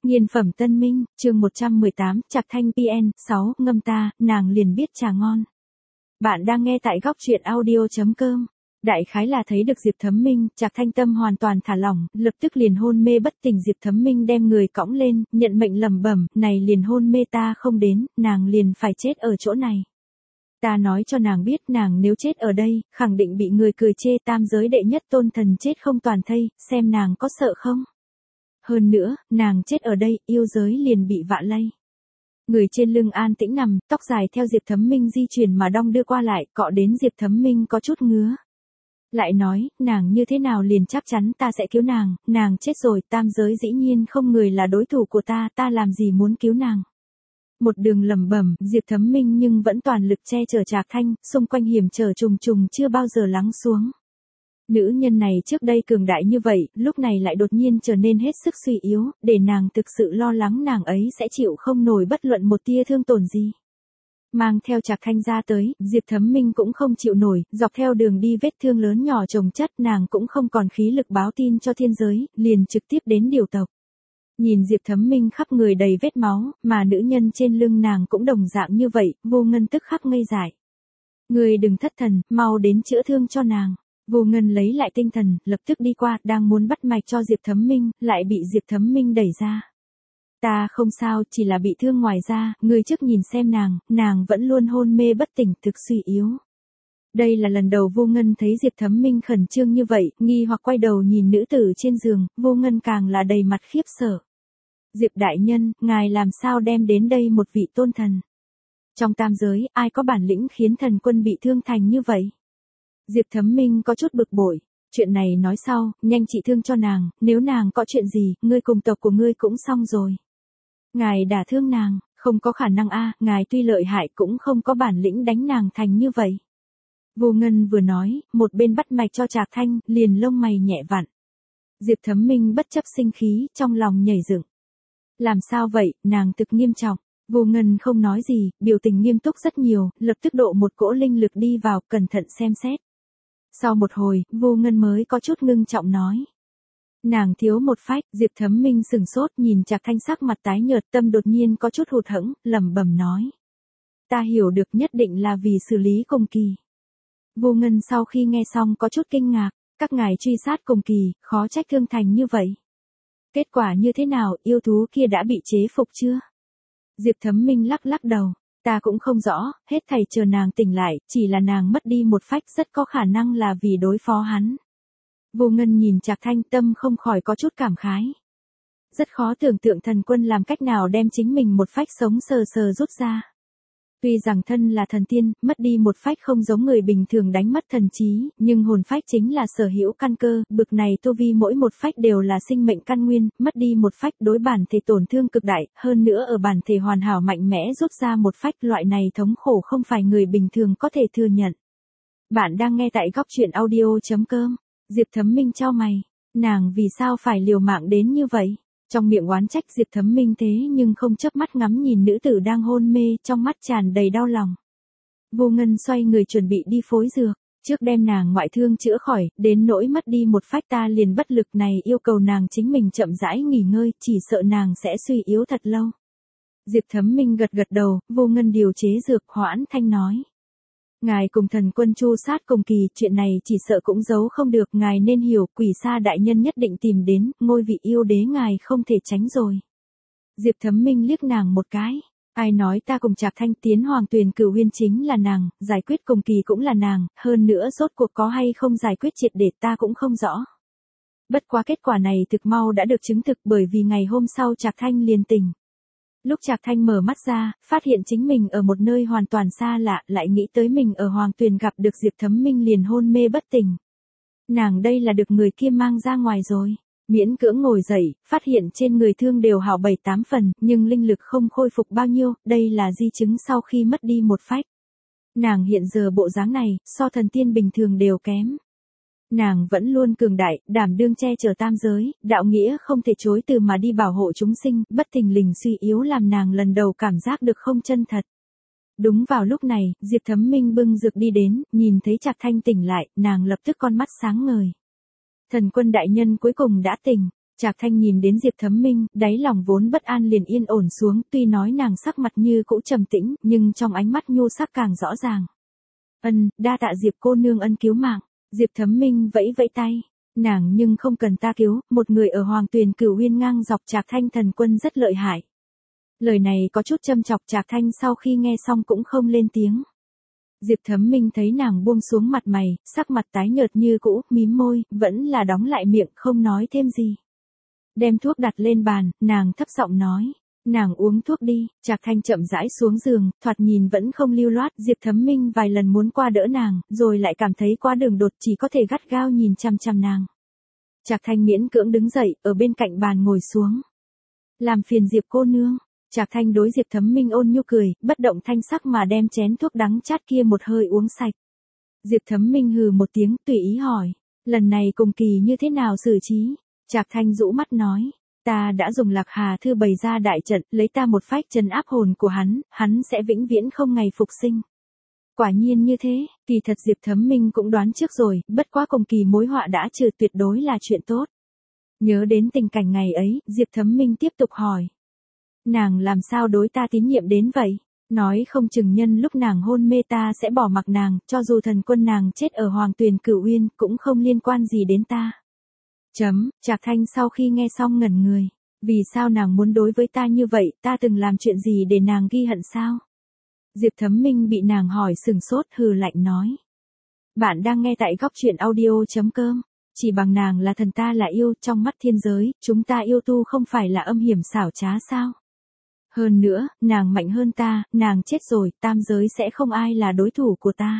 Nghiên phẩm Tân Minh, chương 118, Trạc Thanh PN, 6, ngâm ta, nàng liền biết trà ngon. Bạn đang nghe tại góc truyện audio.com. Đại khái là thấy được Diệp Thấm Minh, Trạc Thanh tâm hoàn toàn thả lỏng, lập tức liền hôn mê bất tỉnh. Diệp Thấm Minh đem người cõng lên, nhận mệnh lẩm bẩm, này liền hôn mê ta không đến, nàng liền phải chết ở chỗ này. Ta nói cho nàng biết nàng nếu chết ở đây, khẳng định bị người cười chê, tam giới đệ nhất tôn thần chết không toàn thây, xem nàng có sợ không. Hơn nữa, nàng chết ở đây, yêu giới liền bị vạ lây. Người trên lưng an tĩnh nằm, tóc dài theo Diệp Thấm Minh di chuyển mà đong đưa qua lại, cọ đến Diệp Thấm Minh có chút ngứa. Lại nói, nàng như thế nào liền chắc chắn ta sẽ cứu nàng chết rồi, tam giới dĩ nhiên không người là đối thủ của ta làm gì muốn cứu nàng. Một đường lẩm bẩm, Diệp Thấm Minh nhưng vẫn toàn lực che chở Trạc Thanh, xung quanh hiểm trở trùng trùng chưa bao giờ lắng xuống. Nữ nhân này trước đây cường đại như vậy, lúc này lại đột nhiên trở nên hết sức suy yếu, để nàng thực sự lo lắng nàng ấy sẽ chịu không nổi bất luận một tia thương tổn gì. Mang theo Trạc Thanh ra tới, Diệp Thấm Minh cũng không chịu nổi, dọc theo đường đi vết thương lớn nhỏ chồng chất, nàng cũng không còn khí lực báo tin cho thiên giới, liền trực tiếp đến điều tộc. Nhìn Diệp Thấm Minh khắp người đầy vết máu, mà nữ nhân trên lưng nàng cũng đồng dạng như vậy, Vô Ngân tức khắc ngây dại. Người đừng thất thần, mau đến chữa thương cho nàng. Vô Ngân lấy lại tinh thần, lập tức đi qua, đang muốn bắt mạch cho Diệp Thấm Minh, lại bị Diệp Thấm Minh đẩy ra. Ta không sao, chỉ là bị thương ngoài da, người trước nhìn xem nàng vẫn luôn hôn mê bất tỉnh, thực suy yếu. Đây là lần đầu Vô Ngân thấy Diệp Thấm Minh khẩn trương như vậy, nghi hoặc quay đầu nhìn nữ tử trên giường, Vô Ngân càng là đầy mặt khiếp sợ. Diệp đại nhân, ngài làm sao đem đến đây một vị tôn thần? Trong tam giới, ai có bản lĩnh khiến thần quân bị thương thành như vậy? Diệp Thấm Minh có chút bực bội, chuyện này nói sau, nhanh trị thương cho nàng, nếu nàng có chuyện gì, ngươi cùng tộc của ngươi cũng xong rồi. Ngài đả thương nàng, không có khả năng a, ngài tuy lợi hại cũng không có bản lĩnh đánh nàng thành như vậy. Vô Ngân vừa nói, một bên bắt mạch cho Trạc Thanh, liền lông mày nhẹ vặn. Diệp Thấm Minh bất chấp sinh khí, trong lòng nhảy dựng. Làm sao vậy, nàng thực nghiêm trọng. Vô Ngân không nói gì, biểu tình nghiêm túc rất nhiều, lập tức độ một cỗ linh lực đi vào, cẩn thận xem xét. Sau một hồi, Vô Ngân mới có chút ngưng trọng nói. Nàng thiếu một phách. Diệp Thấm Minh sừng sốt nhìn Trạc Thanh sắc mặt tái nhợt, tâm đột nhiên có chút hụt hẫng, lẩm bẩm nói. Ta hiểu được, nhất định là vì xử lý Cùng Kỳ. Vô Ngân sau khi nghe xong có chút kinh ngạc, các ngài truy sát Cùng Kỳ, khó trách thương thành như vậy. Kết quả như thế nào, yêu thú kia đã bị chế phục chưa? Diệp Thấm Minh lắc lắc đầu. Ta cũng không rõ, hết thảy chờ nàng tỉnh lại, chỉ là nàng mất đi một phách rất có khả năng là vì đối phó hắn. Vô Ngân nhìn Trạc Thanh, tâm không khỏi có chút cảm khái. Rất khó tưởng tượng thần quân làm cách nào đem chính mình một phách sống sờ sờ rút ra. Tuy rằng thân là thần tiên, mất đi một phách không giống người bình thường đánh mất thần trí, nhưng hồn phách chính là sở hữu căn cơ, bực này tu vi mỗi một phách đều là sinh mệnh căn nguyên, mất đi một phách đối bản thể tổn thương cực đại, hơn nữa ở bản thể hoàn hảo mạnh mẽ rút ra một phách, loại này thống khổ không phải người bình thường có thể thừa nhận. Bạn đang nghe tại góc truyện audio.com. Diệp Thấm Minh chau mày, nàng vì sao phải liều mạng đến như vậy? Trong miệng oán trách Diệp Thấm Minh thế nhưng không chớp mắt ngắm nhìn nữ tử đang hôn mê, trong mắt tràn đầy đau lòng. Vô Ngân xoay người chuẩn bị đi phối dược, trước đem nàng ngoại thương chữa khỏi, đến nỗi mất đi một phách ta liền bất lực này, yêu cầu nàng chính mình chậm rãi nghỉ ngơi, chỉ sợ nàng sẽ suy yếu thật lâu. Diệp Thấm Minh gật gật đầu, Vô Ngân điều chế dược, hoãn thanh nói. Ngài cùng thần quân chu sát Cùng Kỳ, chuyện này chỉ sợ cũng giấu không được, ngài nên hiểu, Quỷ Sa đại nhân nhất định tìm đến, ngôi vị yêu đế ngài không thể tránh rồi. Diệp Thấm Minh liếc nàng một cái, ai nói ta cùng Trạc Thanh tiến Hoàng Tuyền Cửu Huyên chính là nàng, giải quyết Cùng Kỳ cũng là nàng, hơn nữa rốt cuộc có hay không giải quyết triệt để ta cũng không rõ. Bất quá kết quả này thực mau đã được chứng thực, bởi vì ngày hôm sau Trạc Thanh liền tỉnh. Lúc Trạc Thanh mở mắt ra, phát hiện chính mình ở một nơi hoàn toàn xa lạ, lại nghĩ tới mình ở Hoàng Tuyền gặp được Diệp Thấm Minh liền hôn mê bất tỉnh. Nàng đây là được người kia mang ra ngoài rồi. Miễn cưỡng ngồi dậy, phát hiện trên người thương đều hảo 7-8 phần, nhưng linh lực không khôi phục bao nhiêu, đây là di chứng sau khi mất đi một phách. Nàng hiện giờ bộ dáng này, so thần tiên bình thường đều kém. Nàng vẫn luôn cường đại, đảm đương che chở tam giới, đạo nghĩa không thể chối từ mà đi bảo hộ chúng sinh, bất thình lình suy yếu làm nàng lần đầu cảm giác được không chân thật. Đúng vào lúc này, Diệp Thấm Minh bưng dược đi đến, nhìn thấy Trạc Thanh tỉnh lại, nàng lập tức con mắt sáng ngời. Thần quân đại nhân cuối cùng đã tỉnh. Trạc Thanh nhìn đến Diệp Thấm Minh, đáy lòng vốn bất an liền yên ổn xuống, tuy nói nàng sắc mặt như cũ trầm tĩnh, nhưng trong ánh mắt nhu sắc càng rõ ràng. Đa tạ Diệp cô nương ân cứu mạng. Diệp Thấm Minh vẫy vẫy tay. Nàng nhưng không cần ta cứu, một người ở Hoàng Tuyền Cửu Uyên ngang dọc Trạc Thanh thần quân rất lợi hại. Lời này có chút châm chọc, Trạc Thanh sau khi nghe xong cũng không lên tiếng. Diệp Thấm Minh thấy nàng buông xuống mặt mày, sắc mặt tái nhợt như cũ, mím môi, vẫn là đóng lại miệng không nói thêm gì. Đem thuốc đặt lên bàn, nàng thấp giọng nói. Nàng uống thuốc đi. Trạc Thanh chậm rãi xuống giường, thoạt nhìn vẫn không lưu loát. Diệp Thấm Minh vài lần muốn qua đỡ nàng, rồi lại cảm thấy quá đường đột, chỉ có thể gắt gao nhìn chăm chăm nàng. Trạc Thanh miễn cưỡng đứng dậy, ở bên cạnh bàn ngồi xuống. Làm phiền Diệp cô nương. Trạc Thanh đối Diệp Thấm Minh ôn nhu cười, bất động thanh sắc mà đem chén thuốc đắng chát kia một hơi uống sạch. Diệp Thấm Minh hừ một tiếng, tùy ý hỏi. Lần này cùng kỳ như thế nào xử trí? Trạc Thanh rũ mắt nói. Ta đã dùng Lạc Hà Thư bày ra đại trận, lấy ta một phách trấn áp hồn của hắn sẽ vĩnh viễn không ngày phục sinh. Quả nhiên như thế, kỳ thật Diệp Thấm Minh cũng đoán trước rồi, bất quá cùng kỳ mối họa đã trừ tuyệt đối là chuyện tốt. Nhớ đến tình cảnh ngày ấy, Diệp Thấm Minh tiếp tục hỏi. Nàng làm sao đối ta tín nhiệm đến vậy? Nói không chừng nhân lúc nàng hôn mê ta sẽ bỏ mặc nàng, cho dù thần quân nàng chết ở Hoàng Tuyền Cửu Uyên cũng không liên quan gì đến ta. Trạc Thanh sau khi nghe xong ngẩn người. Vì sao nàng muốn đối với ta như vậy, ta từng làm chuyện gì để nàng ghi hận sao? Diệp Thấm Minh bị nàng hỏi sừng sốt, hừ lạnh nói. Bạn đang nghe tại góc truyện audio.com. Chỉ bằng nàng là thần ta là yêu, trong mắt thiên giới, chúng ta yêu tu không phải là âm hiểm xảo trá sao? Hơn nữa, nàng mạnh hơn ta, nàng chết rồi, tam giới sẽ không ai là đối thủ của ta.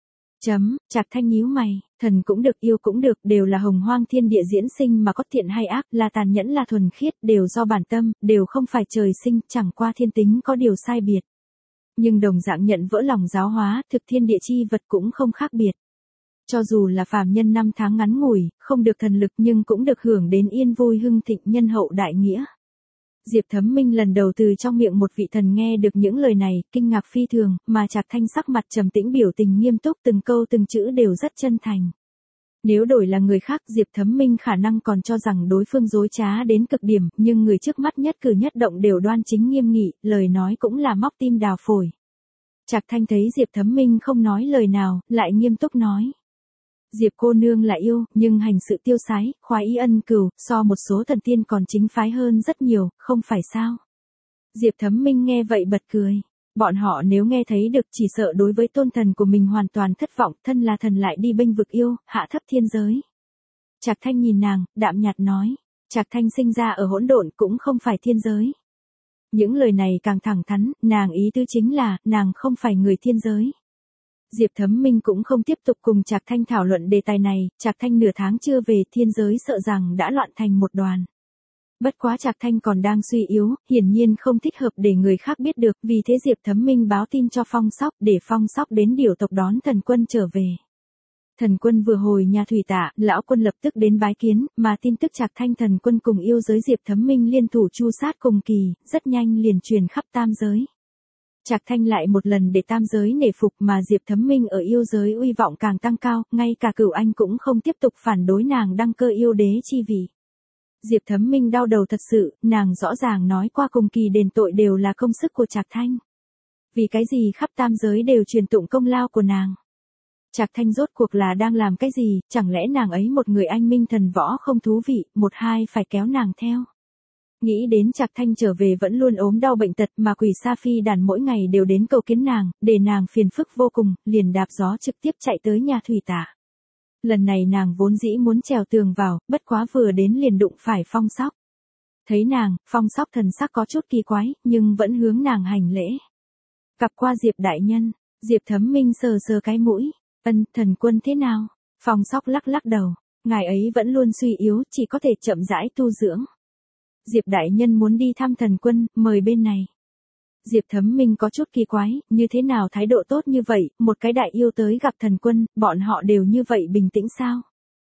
Trạc Thanh nhíu mày, thần cũng được yêu cũng được, đều là hồng hoang thiên địa diễn sinh mà có thiện hay ác, là tàn nhẫn là thuần khiết, đều do bản tâm, đều không phải trời sinh, chẳng qua thiên tính có điều sai biệt. Nhưng đồng dạng nhận vỡ lòng giáo hóa, thực thiên địa chi vật cũng không khác biệt. Cho dù là phàm nhân năm tháng ngắn ngủi, không được thần lực nhưng cũng được hưởng đến yên vui hưng thịnh nhân hậu đại nghĩa. Diệp Thấm Minh lần đầu từ trong miệng một vị thần nghe được những lời này, kinh ngạc phi thường, mà Trạc Thanh sắc mặt trầm tĩnh biểu tình nghiêm túc, từng câu từng chữ đều rất chân thành. Nếu đổi là người khác, Diệp Thấm Minh khả năng còn cho rằng đối phương dối trá đến cực điểm, nhưng người trước mắt nhất cử nhất động đều đoan chính nghiêm nghị, lời nói cũng là móc tim đào phổi. Trạc Thanh thấy Diệp Thấm Minh không nói lời nào, lại nghiêm túc nói. Diệp cô nương là yêu, nhưng hành sự tiêu sái, khoái ý ân cừu, so một số thần tiên còn chính phái hơn rất nhiều, không phải sao? Diệp Thấm Minh nghe vậy bật cười. Bọn họ nếu nghe thấy được chỉ sợ đối với tôn thần của mình hoàn toàn thất vọng, thân là thần lại đi bênh vực yêu, hạ thấp thiên giới. Trạc Thanh nhìn nàng, đạm nhạt nói. Trạc Thanh sinh ra ở hỗn độn cũng không phải thiên giới. Những lời này càng thẳng thắn, nàng ý tứ chính là, nàng không phải người thiên giới. Diệp Thấm Minh cũng không tiếp tục cùng Trạc Thanh thảo luận đề tài này, Trạc Thanh nửa tháng chưa về thiên giới sợ rằng đã loạn thành một đoàn. Bất quá Trạc Thanh còn đang suy yếu, hiển nhiên không thích hợp để người khác biết được, vì thế Diệp Thấm Minh báo tin cho Phong Sóc để Phong Sóc đến điều tộc đón thần quân trở về. Thần quân vừa hồi nhà thủy tạ, lão quân lập tức đến bái kiến, mà tin tức Trạc Thanh thần quân cùng yêu giới Diệp Thấm Minh liên thủ chu sát cùng kỳ, rất nhanh liền truyền khắp tam giới. Trạc Thanh lại một lần để tam giới nể phục mà Diệp Thấm Minh ở yêu giới uy vọng càng tăng cao, ngay cả Cửu Anh cũng không tiếp tục phản đối nàng đăng cơ yêu đế chi vị. Diệp Thấm Minh đau đầu thật sự, nàng rõ ràng nói qua cùng kỳ đền tội đều là công sức của Trạc Thanh. Vì cái gì khắp tam giới đều truyền tụng công lao của nàng? Trạc Thanh rốt cuộc là đang làm cái gì, chẳng lẽ nàng ấy một người anh minh thần võ không thú vị, một hai phải kéo nàng theo? Nghĩ đến Trạc Thanh trở về vẫn luôn ốm đau bệnh tật mà quỷ sa phi đàn mỗi ngày đều đến cầu kiến nàng, để nàng phiền phức vô cùng, liền đạp gió trực tiếp chạy tới nhà thủy tạ. Lần này nàng vốn dĩ muốn trèo tường vào, bất quá vừa đến liền đụng phải Phong Sóc. Thấy nàng, Phong Sóc thần sắc có chút kỳ quái, nhưng vẫn hướng nàng hành lễ. Gặp qua Diệp đại nhân, Diệp Thấm Minh sờ sờ cái mũi, thần quân thế nào? Phong Sóc lắc lắc đầu, ngài ấy vẫn luôn suy yếu, chỉ có thể chậm rãi tu dưỡng. Diệp đại nhân muốn đi thăm thần quân, mời bên này. Diệp Thấm Minh có chút kỳ quái, như thế nào thái độ tốt như vậy, một cái đại yêu tới gặp thần quân, bọn họ đều như vậy bình tĩnh sao?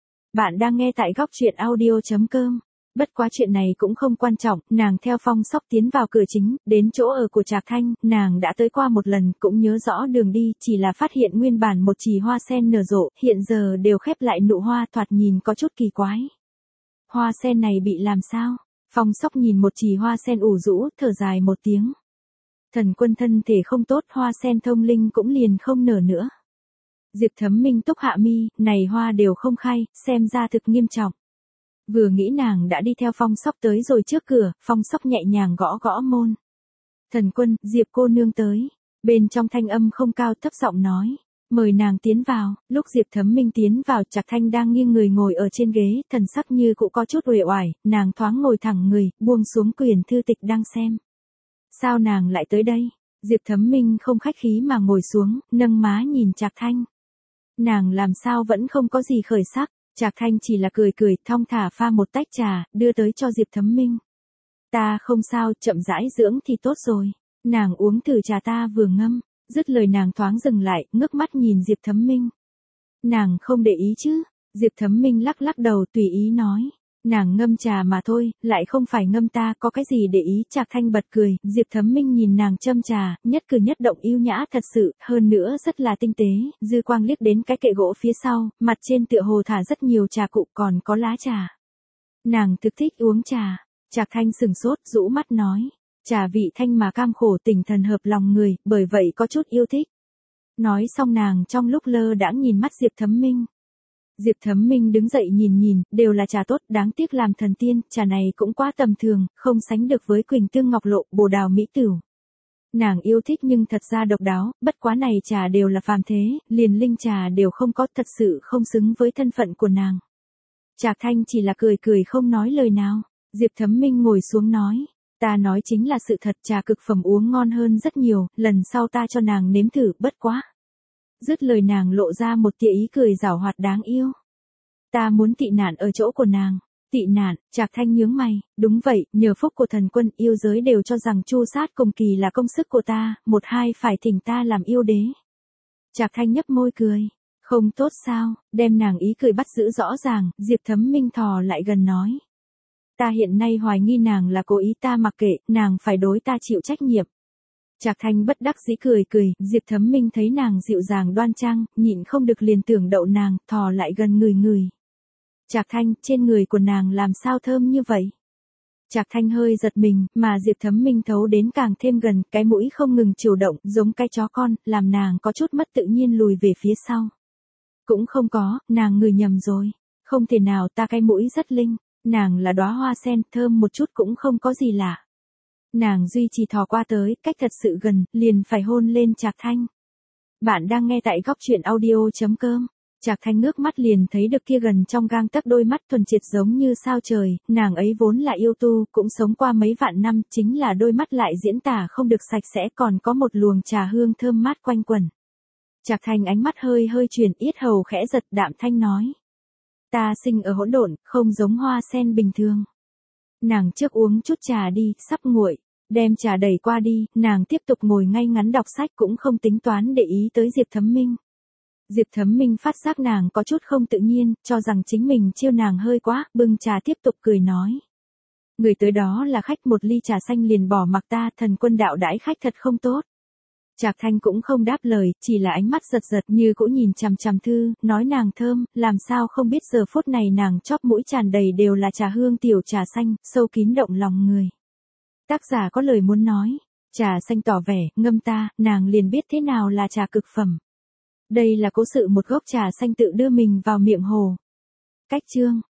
Bạn đang nghe tại góc truyện audio.com. Bất quá chuyện này cũng không quan trọng, nàng theo Phong Sóc tiến vào cửa chính, đến chỗ ở của Trạc Thanh, nàng đã tới qua một lần, cũng nhớ rõ đường đi, chỉ là phát hiện nguyên bản một chì hoa sen nở rộ, hiện giờ đều khép lại nụ hoa thoạt nhìn có chút kỳ quái. Hoa sen này bị làm sao? Phong Sóc nhìn một chì hoa sen ủ rũ, thở dài một tiếng. Thần Quân thân thể không tốt, hoa sen thông linh cũng liền không nở nữa. Diệp Thấm Minh túc hạ mi, này hoa đều không khai, xem ra thực nghiêm trọng. Vừa nghĩ nàng đã đi theo Phong Sóc tới rồi trước cửa, Phong Sóc nhẹ nhàng gõ gõ môn. Thần Quân, Diệp cô nương tới. Bên trong thanh âm không cao, thấp giọng nói. Mời nàng tiến vào. Lúc Diệp Thấm Minh tiến vào, Trạc Thanh đang nghiêng người ngồi ở trên ghế, thần sắc như cũng có chút uể oải, nàng thoáng ngồi thẳng người, buông xuống quyển thư tịch đang xem. Sao nàng lại tới đây? Diệp Thấm Minh không khách khí mà ngồi xuống, nâng má nhìn Trạc Thanh. Nàng làm sao vẫn không có gì khởi sắc, Trạc Thanh chỉ là cười cười, thong thả pha một tách trà, đưa tới cho Diệp Thấm Minh. Ta không sao, chậm rãi dưỡng thì tốt rồi. Nàng uống thử trà ta vừa ngâm, dứt lời nàng thoáng dừng lại, ngước mắt nhìn Diệp Thấm Minh. Nàng không để ý chứ? Diệp Thấm Minh lắc lắc đầu tùy ý nói. Nàng ngâm trà mà thôi, lại không phải ngâm ta, có cái gì để ý? Trạc Thanh bật cười, Diệp Thấm Minh nhìn nàng châm trà, nhất cử nhất động yêu nhã thật sự, hơn nữa rất là tinh tế, dư quang liếc đến cái kệ gỗ phía sau, mặt trên tựa hồ thả rất nhiều trà cụ còn có lá trà. Nàng thực thích uống trà. Trạc Thanh sừng sốt, rũ mắt nói. Trà vị thanh mà cam khổ tình thần hợp lòng người, bởi vậy có chút yêu thích. Nói xong nàng trong lúc lơ đãng nhìn mắt Diệp Thấm Minh. Diệp Thấm Minh đứng dậy nhìn, đều là trà tốt, đáng tiếc làm thần tiên, trà này cũng quá tầm thường, không sánh được với Quỳnh Tương Ngọc Lộ, Bồ Đào Mỹ Tửu. Nàng yêu thích nhưng thật ra độc đáo, bất quá này trà đều là phàm thế, liền linh trà đều không có, thật sự không xứng với thân phận của nàng. Trạc Thanh chỉ là cười cười không nói lời nào. Diệp Thấm Minh ngồi xuống nói. Ta nói chính là sự thật, trà cực phẩm uống ngon hơn rất nhiều, lần sau ta cho nàng nếm thử, bất quá. Dứt lời nàng lộ ra một tia ý cười giảo hoạt đáng yêu. Ta muốn tị nạn ở chỗ của nàng. Tị nạn? Trạc Thanh nhướng mày. Đúng vậy, nhờ phúc của thần quân, yêu giới đều cho rằng Chu Sát cùng Kỳ là công sức của ta, một hai phải thỉnh ta làm yêu đế. Trạc Thanh nhấp môi cười. Không tốt sao? Đem nàng ý cười bắt giữ rõ ràng, Diệp Thấm Minh thò lại gần nói. Ta hiện nay hoài nghi nàng là cố ý, ta mặc kệ, nàng phải đối ta chịu trách nhiệm. Trạc Thanh bất đắc dĩ cười, Diệp Thấm Minh thấy nàng dịu dàng đoan trang, nhịn không được liền tưởng đậu nàng, thò lại gần người. Trạc Thanh, trên người của nàng làm sao thơm như vậy? Trạc Thanh hơi giật mình, mà Diệp Thấm Minh thấu đến càng thêm gần, cái mũi không ngừng chiều động, giống cái chó con, làm nàng có chút mất tự nhiên lùi về phía sau. Cũng không có, nàng ngửi nhầm rồi. Không thể nào, ta cái mũi rất linh. Nàng là đóa hoa sen, thơm một chút cũng không có gì lạ. Nàng duy trì thò qua tới, cách thật sự gần, liền phải hôn lên Trạc Thanh. Bạn đang nghe tại góc truyện audio.com. Trạc Thanh ngước mắt liền thấy được kia gần trong gang tấc đôi mắt thuần triệt giống như sao trời, nàng ấy vốn là yêu tu, cũng sống qua mấy vạn năm, chính là đôi mắt lại diễn tả không được sạch sẽ, còn có một luồng trà hương thơm mát quanh quẩn. Trạc Thanh ánh mắt hơi chuyển, yết hầu khẽ giật, đạm thanh nói. Ta sinh ở hỗn độn, không giống hoa sen bình thường. Nàng trước uống chút trà đi, sắp nguội. Đem trà đẩy qua đi, nàng tiếp tục ngồi ngay ngắn đọc sách cũng không tính toán để ý tới Diệp Thấm Minh. Diệp Thấm Minh phát giác nàng có chút không tự nhiên, cho rằng chính mình chiêu nàng hơi quá, bưng trà tiếp tục cười nói. Người tới đó là khách, một ly trà xanh liền bỏ mặc ta, thần quân đạo đãi khách thật không tốt. Trạc Thanh cũng không đáp lời, chỉ là ánh mắt giật như cũng nhìn chằm chằm thư, nói nàng thơm, làm sao không biết giờ phút này nàng chóp mũi tràn đầy đều là trà hương tiểu trà xanh, sâu kín động lòng người. Tác giả có lời muốn nói, trà xanh tỏ vẻ, ngâm ta, nàng liền biết thế nào là trà cực phẩm. Đây là cố sự một gốc trà xanh tự đưa mình vào miệng hồ. Cách chương.